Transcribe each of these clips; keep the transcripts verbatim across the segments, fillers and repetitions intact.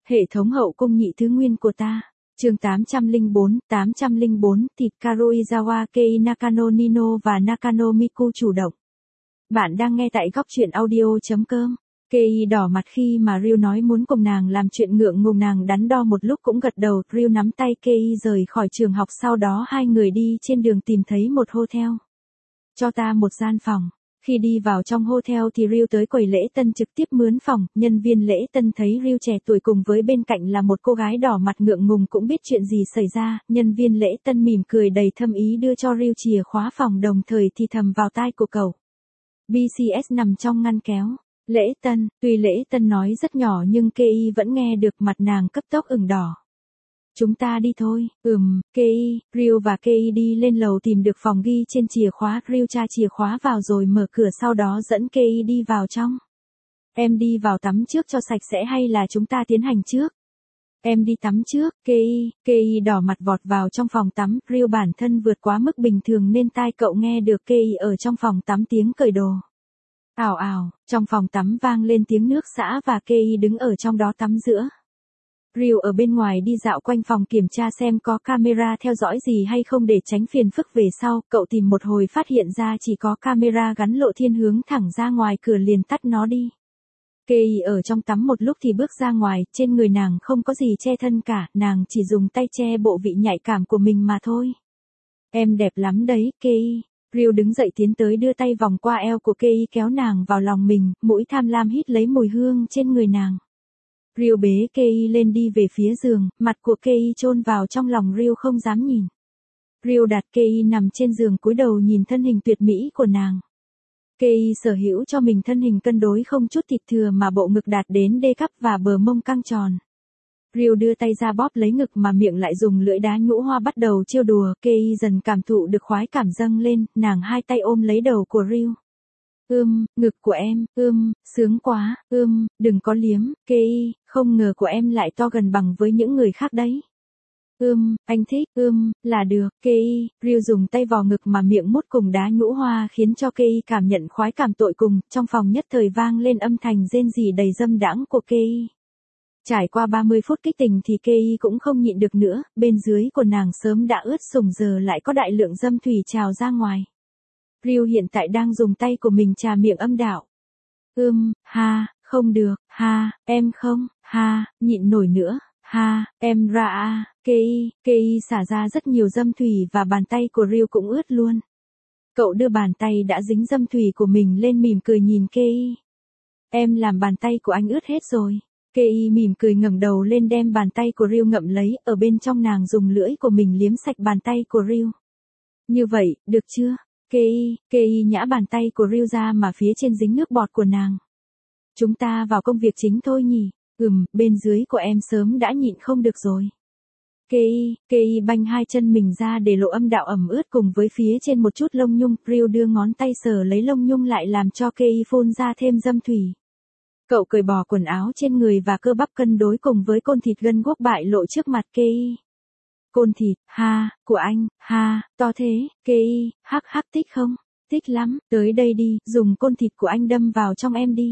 Hệ thống hậu cung nhị thứ nguyên của ta. Chương tám trăm lẻ bốn, tám trăm lẻ bốn, thịt Karuizawa Kei Nakano Nino và Nakano Miku chủ động. Bạn đang nghe tại góc truyện audio.com. Kei đỏ mặt khi mà Ryu nói muốn cùng nàng làm chuyện ngượng ngùng, nàng đắn đo một lúc cũng gật đầu. Ryu nắm tay Kei rời khỏi trường học, sau đó hai người đi trên đường tìm thấy một hotel. Cho ta một gian phòng. Khi đi vào trong hotel thì Ryu tới quầy lễ tân trực tiếp mướn phòng, nhân viên lễ tân thấy Ryu trẻ tuổi cùng với bên cạnh là một cô gái đỏ mặt ngượng ngùng cũng biết chuyện gì xảy ra, nhân viên lễ tân mỉm cười đầy thâm ý đưa cho Ryu chìa khóa phòng, đồng thời thì thầm vào tai của cậu. bê xê ét nằm trong ngăn kéo. Lễ tân, tuy lễ tân nói rất nhỏ nhưng Kei vẫn nghe được, mặt nàng cấp tốc ửng đỏ. Chúng ta đi thôi. Ừm, Kei, Ryu và Kei đi lên lầu tìm được phòng ghi trên chìa khóa. Ryu tra chìa khóa vào rồi mở cửa, sau đó dẫn Kei đi vào trong. Em đi vào tắm trước cho sạch sẽ hay là chúng ta tiến hành trước? Em đi tắm trước. Kei, Kei đỏ mặt vọt vào trong phòng tắm. Ryu bản thân vượt quá mức bình thường nên tai cậu nghe được Kei ở trong phòng tắm tiếng cởi đồ. Ào ào, trong phòng tắm vang lên tiếng nước xả và Kei đứng ở trong đó tắm giữa. Ryu ở bên ngoài đi dạo quanh phòng kiểm tra xem có camera theo dõi gì hay không để tránh phiền phức về sau. Cậu tìm một hồi phát hiện ra chỉ có camera gắn lộ thiên hướng thẳng ra ngoài cửa, liền tắt nó đi. Kei ở trong tắm một lúc thì bước ra ngoài, trên người nàng không có gì che thân cả, nàng chỉ dùng tay che bộ vị nhạy cảm của mình mà thôi. Em đẹp lắm đấy, Kei. Ryu đứng dậy tiến tới đưa tay vòng qua eo của Kei kéo nàng vào lòng mình, mũi tham lam hít lấy mùi hương trên người nàng. Ryu bế Kei lên đi về phía giường, mặt của Kei chôn vào trong lòng Ryu không dám nhìn. Ryu đặt Kei nằm trên giường cúi đầu nhìn thân hình tuyệt mỹ của nàng. Kei sở hữu cho mình thân hình cân đối không chút thịt thừa mà bộ ngực đạt đến đê cắp và bờ mông căng tròn. Ryu đưa tay ra bóp lấy ngực mà miệng lại dùng lưỡi đá nhũ hoa bắt đầu trêu đùa. Kei dần cảm thụ được khoái cảm dâng lên, nàng hai tay ôm lấy đầu của Ryu. Ưm, ngực của em, ưm, sướng quá, ưm, đừng có liếm, Kei, không ngờ của em lại to gần bằng với những người khác đấy. Ưm, anh thích, ưm, là được, Kei. Ryu dùng tay vò ngực mà miệng mút cùng đá nhũ hoa khiến cho Kei cảm nhận khoái cảm tột cùng, trong phòng nhất thời vang lên âm thanh rên rỉ đầy dâm đãng của Kei. Trải qua ba mươi phút kích tình thì Kei cũng không nhịn được nữa, bên dưới của nàng sớm đã ướt sũng, giờ lại có đại lượng dâm thủy trào ra ngoài. Ryu hiện tại đang dùng tay của mình chà miệng âm đạo. Ưm, ha, không được, ha, em không, ha, nhịn nổi nữa, ha, em ra a, Kei, Kei xả ra rất nhiều dâm thủy và bàn tay của Ryu cũng ướt luôn. Cậu đưa bàn tay đã dính dâm thủy của mình lên mỉm cười nhìn Kei. Em làm bàn tay của anh ướt hết rồi. Kei mỉm cười ngẩng đầu lên đem bàn tay của Ryu ngậm lấy, ở bên trong nàng dùng lưỡi của mình liếm sạch bàn tay của Ryu. Như vậy, được chưa? Kei, Kei nhã bàn tay của Ryu ra mà phía trên dính nước bọt của nàng. Chúng ta vào công việc chính thôi nhỉ? Ừm, bên dưới của em sớm đã nhịn không được rồi. Kei, Kei banh hai chân mình ra để lộ âm đạo ẩm ướt cùng với phía trên một chút lông nhung. Ryu đưa ngón tay sờ lấy lông nhung lại làm cho Kei phun ra thêm dâm thủy. Cậu cởi bỏ quần áo trên người và cơ bắp cân đối cùng với côn thịt gân guốc bại lộ trước mặt Kei. Côn thịt, ha, của anh, ha, to thế, Kei, hắc hắc thích không? Thích lắm, tới đây đi, dùng côn thịt của anh đâm vào trong em đi.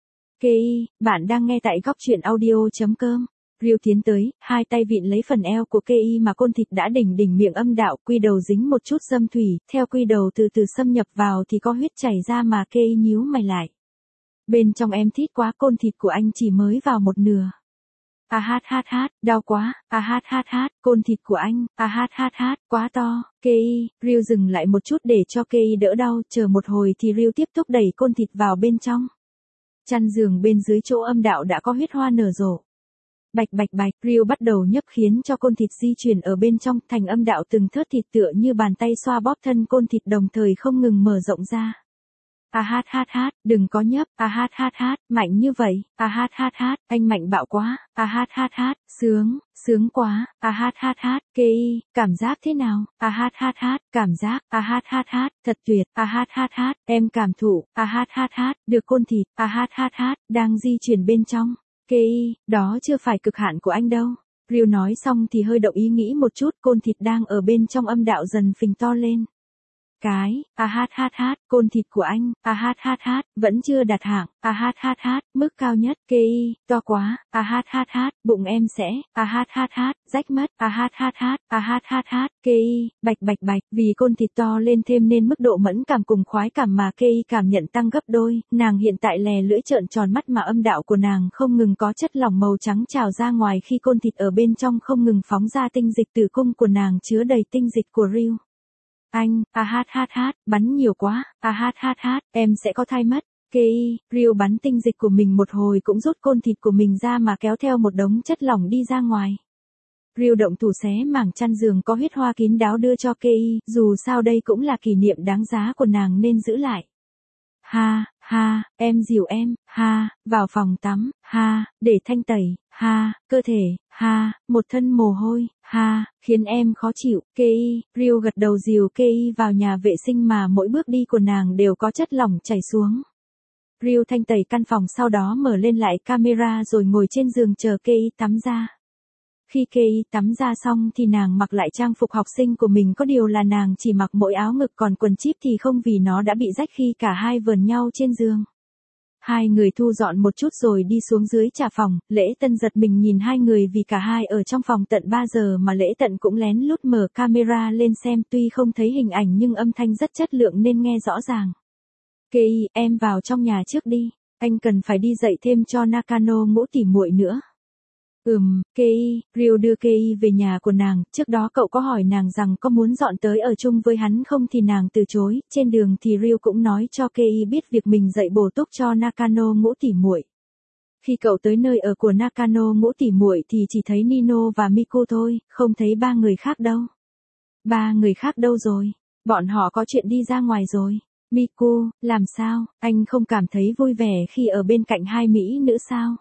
Kei, bạn đang nghe tại góc truyện audio.com. Ryu tiến tới, hai tay vịn lấy phần eo của Kei mà côn thịt đã đỉnh đỉnh miệng âm đạo, quy đầu dính một chút dâm thủy, theo quy đầu từ từ xâm nhập vào thì có huyết chảy ra mà Kei nhíu mày lại. Bên trong em thít quá, côn thịt của anh chỉ mới vào một nửa. A hát hát hát, đau quá, a hát hát hát, côn thịt của anh, a hát hát hát, quá to. Kei, Ryu dừng lại một chút để cho Kei đỡ đau, chờ một hồi thì Ryu tiếp tục đẩy côn thịt vào bên trong. Chăn giường bên dưới chỗ âm đạo đã có huyết hoa nở rộ. Bạch bạch bạch, Ryu bắt đầu nhấp khiến cho côn thịt di chuyển ở bên trong, thành âm đạo từng thớt thịt tựa như bàn tay xoa bóp thân côn thịt đồng thời không ngừng mở rộng ra. A hát hát hát, đừng có nhấp, a hát hát hát, mạnh như vậy, a hát hát hát, anh mạnh bạo quá, a hát hát hát, sướng, sướng quá, a hát hát hát, Kei, cảm giác thế nào, a hát hát hát, cảm giác, a hát hát hát, thật tuyệt, a hát hát hát, em cảm thụ, a hát hát hát, được côn thịt, a hát hát hát, đang di chuyển bên trong, Kei, đó chưa phải cực hạn của anh đâu. Ryu nói xong thì hơi động ý nghĩ một chút, côn thịt đang ở bên trong âm đạo dần phình to lên. cái, a hát hát hát, côn thịt của anh, a hát hát hát, vẫn chưa đạt hạng, a hát hát hát, mức cao nhất, kê i, to quá, a hát hát hát, bụng em sẽ, a hát hát hát, rách mất, a hát hát hát, a hát hát hát, kê i, bạch bạch bạch, vì côn thịt to lên thêm nên mức độ mẫn cảm cùng khoái cảm mà kê i cảm nhận tăng gấp đôi, nàng hiện tại lè lưỡi trợn tròn mắt mà âm đạo của nàng không ngừng có chất lỏng màu trắng trào ra ngoài khi côn thịt ở bên trong không ngừng phóng ra tinh dịch, tử cung của nàng chứa đầy tinh dịch của Ryu. Anh, a hát hát hát, bắn nhiều quá, a hát hát hát, em sẽ có thai mất. Kê i, Ryu bắn tinh dịch của mình một hồi cũng rút côn thịt của mình ra mà kéo theo một đống chất lỏng đi ra ngoài. Ryu động thủ xé mảng chăn giường có huyết hoa kín đáo đưa cho Kê i, dù sao đây cũng là kỷ niệm đáng giá của nàng nên giữ lại. Ha, ha, em dìu em, ha, vào phòng tắm, ha, để thanh tẩy, ha, cơ thể, ha, một thân mồ hôi, ha, khiến em khó chịu. Kê i, Ryu gật đầu dìu Kê i vào nhà vệ sinh mà mỗi bước đi của nàng đều có chất lỏng chảy xuống. Ryu thanh tẩy căn phòng sau đó mở lên lại camera rồi ngồi trên giường chờ Kê i tắm ra. Khi Kê i tắm ra xong thì nàng mặc lại trang phục học sinh của mình, có điều là nàng chỉ mặc mỗi áo ngực còn quần chíp thì không vì nó đã bị rách khi cả hai vờn nhau trên giường. Hai người thu dọn một chút rồi đi xuống dưới trà phòng, Lễ Tân giật mình nhìn hai người vì cả hai ở trong phòng tận ba giờ mà Lễ Tận cũng lén lút mở camera lên xem, tuy không thấy hình ảnh nhưng âm thanh rất chất lượng nên nghe rõ ràng. Kê i, em vào trong nhà trước đi, anh cần phải đi dạy thêm cho Nakano ngũ tỉ muội nữa. Ừm, Kê i, Ryu đưa Kê i về nhà của nàng, trước đó cậu có hỏi nàng rằng có muốn dọn tới ở chung với hắn không thì nàng từ chối, trên đường thì Ryu cũng nói cho Kê i biết việc mình dạy bổ túc cho Nakano ngũ tỉ muội. Khi cậu tới nơi ở của Nakano ngũ tỉ muội thì chỉ thấy Nino và Miku thôi, không thấy ba người khác đâu. Ba người khác đâu rồi? Bọn họ có chuyện đi ra ngoài rồi. Miku, làm sao, anh không cảm thấy vui vẻ khi ở bên cạnh hai mỹ nữ sao?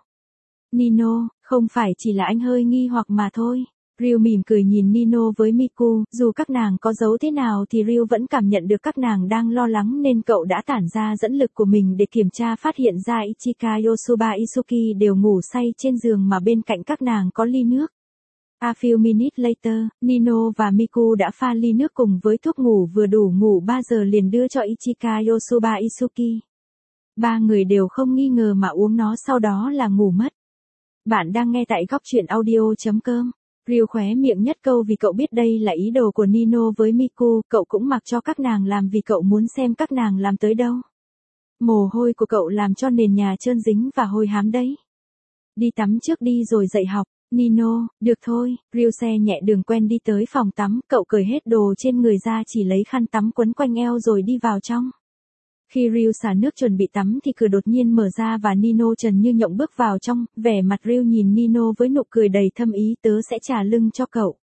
Nino, không phải chỉ là anh hơi nghi hoặc mà thôi. Ryu mỉm cười nhìn Nino với Miku, dù các nàng có giấu thế nào thì Ryu vẫn cảm nhận được các nàng đang lo lắng nên cậu đã tản ra dẫn lực của mình để kiểm tra, phát hiện ra Ichika Yosuba Isuki đều ngủ say trên giường mà bên cạnh các nàng có ly nước. A few minutes later, Nino và Miku đã pha ly nước cùng với thuốc ngủ vừa đủ ngủ ba giờ liền đưa cho Ichika Yosuba Isuki. Ba người đều không nghi ngờ mà uống nó sau đó là ngủ mất. Bạn đang nghe tại góc truyện audio chấm com. Ryu khóe miệng nhất câu vì cậu biết đây là ý đồ của Nino với Miku, cậu cũng mặc cho các nàng làm vì cậu muốn xem các nàng làm tới đâu. Mồ hôi của cậu làm cho nền nhà trơn dính và hôi hám đấy. Đi tắm trước đi rồi dậy học. Nino, được thôi, Ryu xe nhẹ đường quen đi tới phòng tắm, cậu cởi hết đồ trên người ra chỉ lấy khăn tắm quấn quanh eo rồi đi vào trong. Khi Ryu xả nước chuẩn bị tắm thì cửa đột nhiên mở ra và Nino trần như nhộng bước vào trong, vẻ mặt Ryu nhìn Nino với nụ cười đầy thâm ý, tớ sẽ trả lưng cho cậu.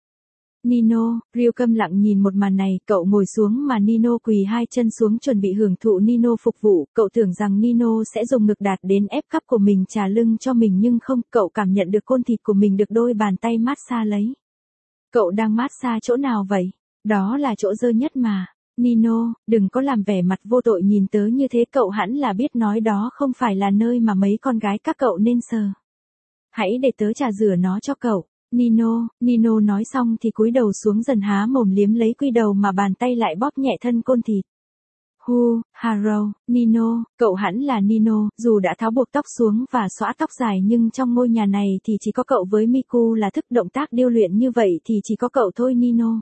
Nino, Ryu câm lặng nhìn một màn này, cậu ngồi xuống mà Nino quỳ hai chân xuống chuẩn bị hưởng thụ Nino phục vụ, cậu tưởng rằng Nino sẽ dùng ngực đạt đến ép cắp của mình trả lưng cho mình nhưng không, cậu cảm nhận được côn thịt của mình được đôi bàn tay mát xa lấy. Cậu đang mát xa chỗ nào vậy? Đó là chỗ dơ nhất mà. Nino, đừng có làm vẻ mặt vô tội nhìn tớ như thế, cậu hẳn là biết nói đó không phải là nơi mà mấy con gái các cậu nên sờ. Hãy để tớ chà rửa nó cho cậu. Nino, Nino nói xong thì cúi đầu xuống dần há mồm liếm lấy quy đầu mà bàn tay lại bóp nhẹ thân côn thịt. Hu, Haro, Nino, cậu hẳn là Nino, dù đã tháo buộc tóc xuống và xõa tóc dài nhưng trong ngôi nhà này thì chỉ có cậu với Miku là thức động tác điêu luyện như vậy thì chỉ có cậu thôi Nino.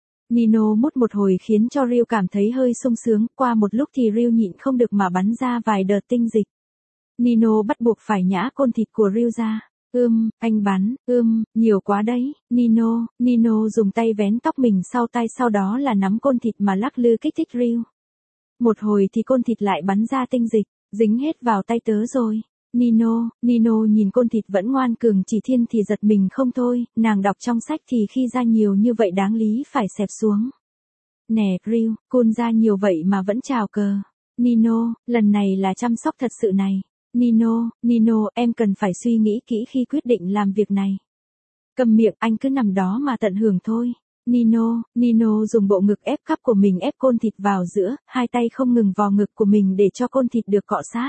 Nino mút một hồi khiến cho Ryu cảm thấy hơi sung sướng, qua một lúc thì Ryu nhịn không được mà bắn ra vài đợt tinh dịch. Nino bắt buộc phải nhả côn thịt của Ryu ra. Ưm, anh bắn, ưm, nhiều quá đấy, Nino, Nino dùng tay vén tóc mình sau tay sau đó là nắm côn thịt mà lắc lư kích thích Ryu. Một hồi thì côn thịt lại bắn ra tinh dịch, dính hết vào tay tớ rồi. Nino, Nino nhìn côn thịt vẫn ngoan cường chỉ thiên thì giật mình không thôi, nàng đọc trong sách thì khi ra nhiều như vậy đáng lý phải xẹp xuống. Nè Ryu, côn ra nhiều vậy mà vẫn chào cờ. Nino, lần này là chăm sóc thật sự này. Nino, Nino, em cần phải suy nghĩ kỹ khi quyết định làm việc này. Cầm miệng, anh cứ nằm đó mà tận hưởng thôi. Nino, Nino dùng bộ ngực ép cắp của mình ép côn thịt vào giữa, hai tay không ngừng vò ngực của mình để cho côn thịt được cọ sát.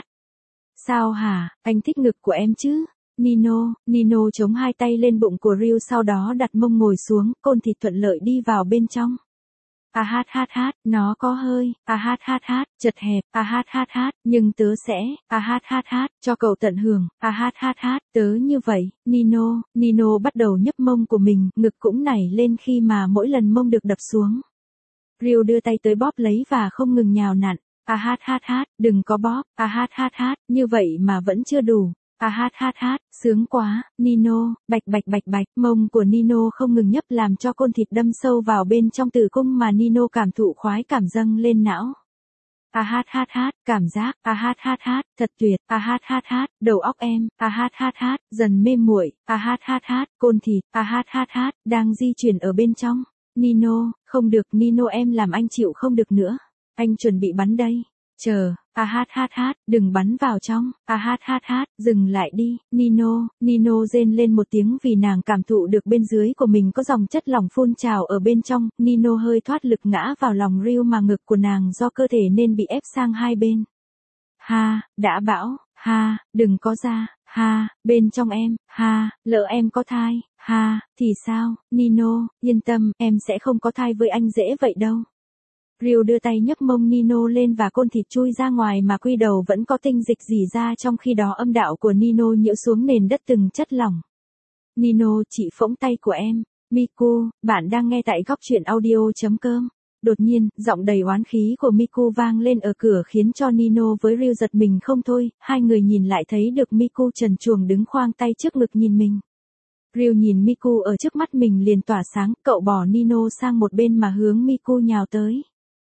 Sao hả, anh thích ngực của em chứ? Nino, Nino chống hai tay lên bụng của Ryu sau đó đặt mông ngồi xuống, côn thịt thuận lợi đi vào bên trong. À hát hát hát, nó có hơi, à hát hát hát, chật hẹp, à hát hát hát, nhưng tớ sẽ, à hát hát hát, cho cậu tận hưởng, à hát hát hát, tớ như vậy, Nino, Nino bắt đầu nhấp mông của mình, ngực cũng nảy lên khi mà mỗi lần mông được đập xuống. Ryu đưa tay tới bóp lấy và không ngừng nhào nặn, à hát hát hát, đừng có bóp, à hát hát hát, như vậy mà vẫn chưa đủ. À hát hát hát, sướng quá, Nino, bạch bạch bạch bạch, mông của Nino không ngừng nhấp làm cho côn thịt đâm sâu vào bên trong tử cung mà Nino cảm thụ khoái cảm dâng lên não. À hát hát hát, cảm giác, à hát hát hát, thật tuyệt, à hát hát hát, đầu óc em, à hát hát hát, dần mê muội, à hát hát hát, côn thịt, à hát hát hát, đang di chuyển ở bên trong. Nino, không được, Nino em làm anh chịu không được nữa. Anh chuẩn bị bắn đây. Chờ, à hát hát hát, đừng bắn vào trong, à hát hát hát, dừng lại đi, Nino, Nino rên lên một tiếng vì nàng cảm thụ được bên dưới của mình có dòng chất lỏng phun trào ở bên trong, Nino hơi thoát lực ngã vào lòng Ryu mà ngực của nàng do cơ thể nên bị ép sang hai bên. Ha, đã bảo, ha, đừng có ra, ha, bên trong em, ha, lỡ em có thai, ha, thì sao, Nino, yên tâm, em sẽ không có thai với anh dễ vậy đâu. Ryu đưa tay nhấc mông Nino lên và côn thịt chui ra ngoài mà quy đầu vẫn có tinh dịch rỉ ra trong khi đó âm đạo của Nino nhiễu xuống nền đất từng chất lỏng. Nino chị phỗng tay của em. Miku, bạn đang nghe tại góc truyện audio chấm com. Đột nhiên, giọng đầy oán khí của Miku vang lên ở cửa khiến cho Nino với Ryu giật mình không thôi, hai người nhìn lại thấy được Miku trần truồng đứng khoang tay trước ngực nhìn mình. Ryu nhìn Miku ở trước mắt mình liền tỏa sáng, cậu bỏ Nino sang một bên mà hướng Miku nhào tới.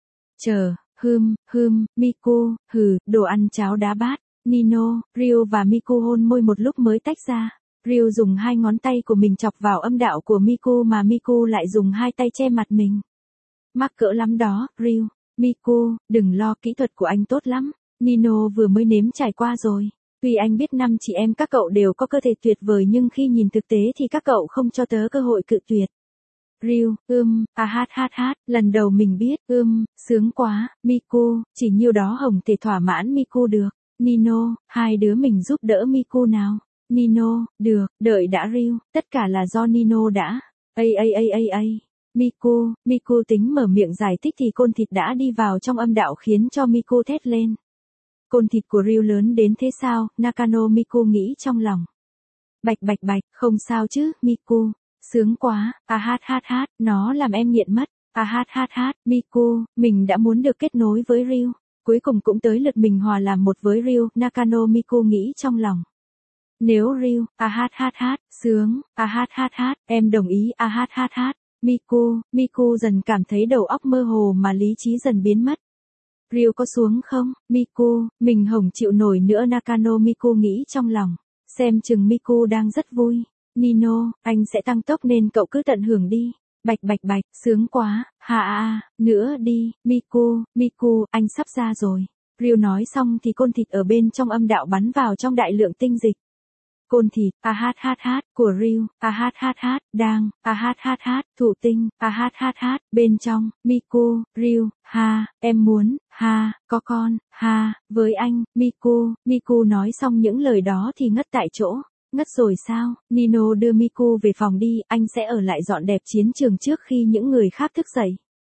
Chờ, hưm, hưm, Miku, hừ, đồ ăn cháo đá bát, Nino, Ryu và Miku hôn môi một lúc mới tách ra. Ryu dùng hai ngón tay của mình chọc vào âm đạo của Miku mà Miku lại dùng hai tay che mặt mình. Mắc cỡ lắm đó, Ryu. Miku, đừng lo, kỹ thuật của anh tốt lắm. Nino vừa mới nếm trải qua rồi. Tuy anh biết năm chị em các cậu đều có cơ thể tuyệt vời nhưng khi nhìn thực tế thì các cậu không cho tớ cơ hội cự tuyệt. Ryu, ưm, à hát hát hát, lần đầu mình biết, ưm, sướng quá, Miku, chỉ nhiêu đó hồng thể thỏa mãn Miku được. Nino, hai đứa mình giúp đỡ Miku nào. Nino, được, đợi đã Ryu, tất cả là do Nino đã. Ây ây ây ây ây. Miku, Miku tính mở miệng giải thích thì côn thịt đã đi vào trong âm đạo khiến cho Miku thét lên. Côn thịt của Ryu lớn đến thế sao, Nakano Miku nghĩ trong lòng. Bạch bạch bạch, không sao chứ, Miku. Sướng quá, à hát hát hát, nó làm em nghiện mất, à hát hát hát, Miku, mình đã muốn được kết nối với Ryu. Cuối cùng cũng tới lượt mình hòa làm một với Ryu, Nakano Miku nghĩ trong lòng. Nếu Ryu, à hát hát hát, sướng, à hát hát hát, em đồng ý, à hát hát hát. Miku, Miku dần cảm thấy đầu óc mơ hồ mà lý trí dần biến mất. Ryu có xuống không, Miku, mình hổng chịu nổi nữa Nakano Miku nghĩ trong lòng. Xem chừng Miku đang rất vui. Nino, anh sẽ tăng tốc nên cậu cứ tận hưởng đi. Bạch bạch bạch, sướng quá, ha a, nữa đi, Miku, Miku, anh sắp ra rồi. Ryu nói xong thì côn thịt ở bên trong âm đạo bắn vào trong đại lượng tinh dịch. Côn thịt, a hát hát hát, của Ryu, a hát hát hát, đang, a hát hát hát, thụ tinh, a hát hát hát, bên trong, Miku, Ryu, ha, em muốn, ha, có con, ha, với anh, Miku, Miku nói xong những lời đó thì ngất tại chỗ. Ngất rồi sao, Nino đưa Miku về phòng đi, anh sẽ ở lại dọn đẹp chiến trường trước khi những người khác thức dậy.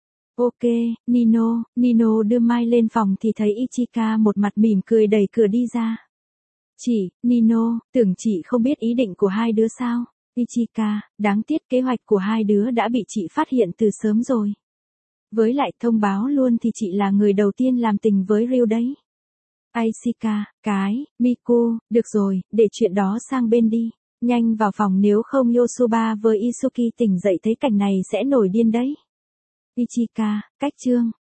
Ok, Nino, Nino đưa Mai lên phòng thì thấy Ichika một mặt mỉm cười đẩy cửa đi ra. Chị, Nino, tưởng chị không biết ý định của hai đứa sao? Ichika, đáng tiếc kế hoạch của hai đứa đã bị chị phát hiện từ sớm rồi. Với lại thông báo luôn thì chị là người đầu tiên làm tình với Ryu đấy. Ichika, cái, Miku, được rồi, để chuyện đó sang bên đi. Nhanh vào phòng nếu không Yosuba với Isuki tỉnh dậy thấy cảnh này sẽ nổi điên đấy. Ichika, cách chương.